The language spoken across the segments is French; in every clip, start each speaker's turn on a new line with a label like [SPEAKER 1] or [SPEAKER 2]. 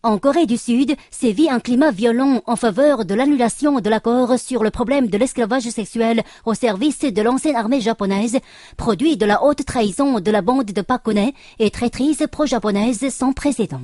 [SPEAKER 1] En Corée du Sud, sévit un climat violent en faveur de l'annulation de l'accord sur le problème de l'esclavage sexuel au service de l'ancienne armée japonaise, produit de la haute trahison de la bande de Park Geun-hye et traîtrise pro-japonaise sans précédent.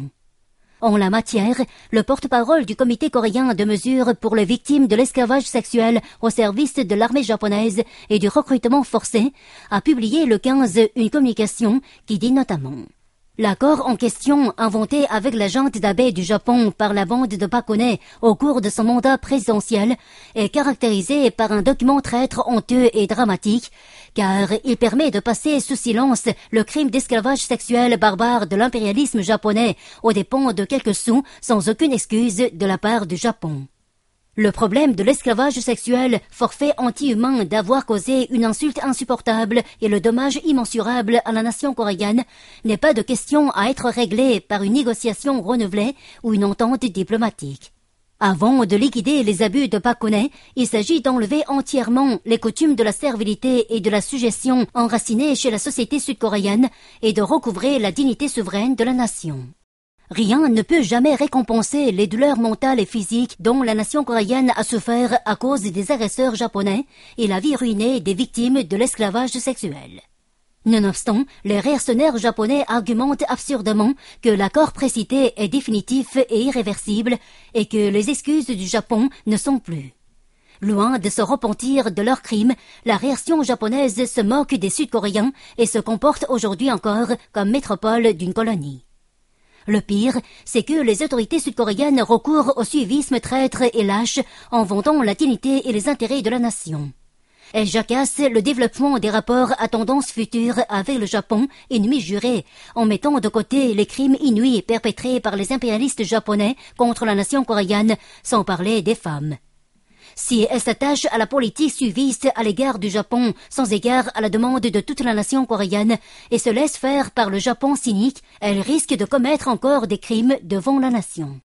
[SPEAKER 1] En la matière, le porte-parole du comité coréen de mesures pour les victimes de l'esclavage sexuel au service de l'armée japonaise et du recrutement forcé a publié le 15 une communication qui dit notamment: l'accord en question, inventé avec la junte d'Abe du Japon par la bande de Park Geun-hye au cours de son mandat présidentiel, est caractérisé par un document traître honteux et dramatique, car il permet de passer sous silence le crime d'esclavage sexuel barbare de l'impérialisme japonais aux dépens de quelques sous sans aucune excuse de la part du Japon. Le problème de l'esclavage sexuel, forfait anti-humain d'avoir causé une insulte insupportable et le dommage immensurable à la nation coréenne, n'est pas de question à être réglé par une négociation renouvelée ou une entente diplomatique. Avant de liquider les abus de Park Geun-hye, il s'agit d'enlever entièrement les coutumes de la servilité et de la suggestion enracinées chez la société sud-coréenne et de recouvrer la dignité souveraine de la nation. Rien ne peut jamais récompenser les douleurs mentales et physiques dont la nation coréenne a souffert à cause des agresseurs japonais et la vie ruinée des victimes de l'esclavage sexuel. Nonobstant, les réactionnaires japonais argumentent absurdement que l'accord précité est définitif et irréversible et que les excuses du Japon ne sont plus. Loin de se repentir de leurs crimes, la réaction japonaise se moque des Sud-Coréens et se comporte aujourd'hui encore comme métropole d'une colonie. Le pire, c'est que les autorités sud-coréennes recourent au suivisme traître et lâche en vantant la dignité et les intérêts de la nation. Elles jacassent le développement des rapports à tendance future avec le Japon, ennemi juré, en mettant de côté les crimes inouïs perpétrés par les impérialistes japonais contre la nation coréenne, sans parler des femmes. Si elle s'attache à la politique suiviste à l'égard du Japon, sans égard à la demande de toute la nation coréenne, et se laisse faire par le Japon cynique, elle risque de commettre encore des crimes devant la nation.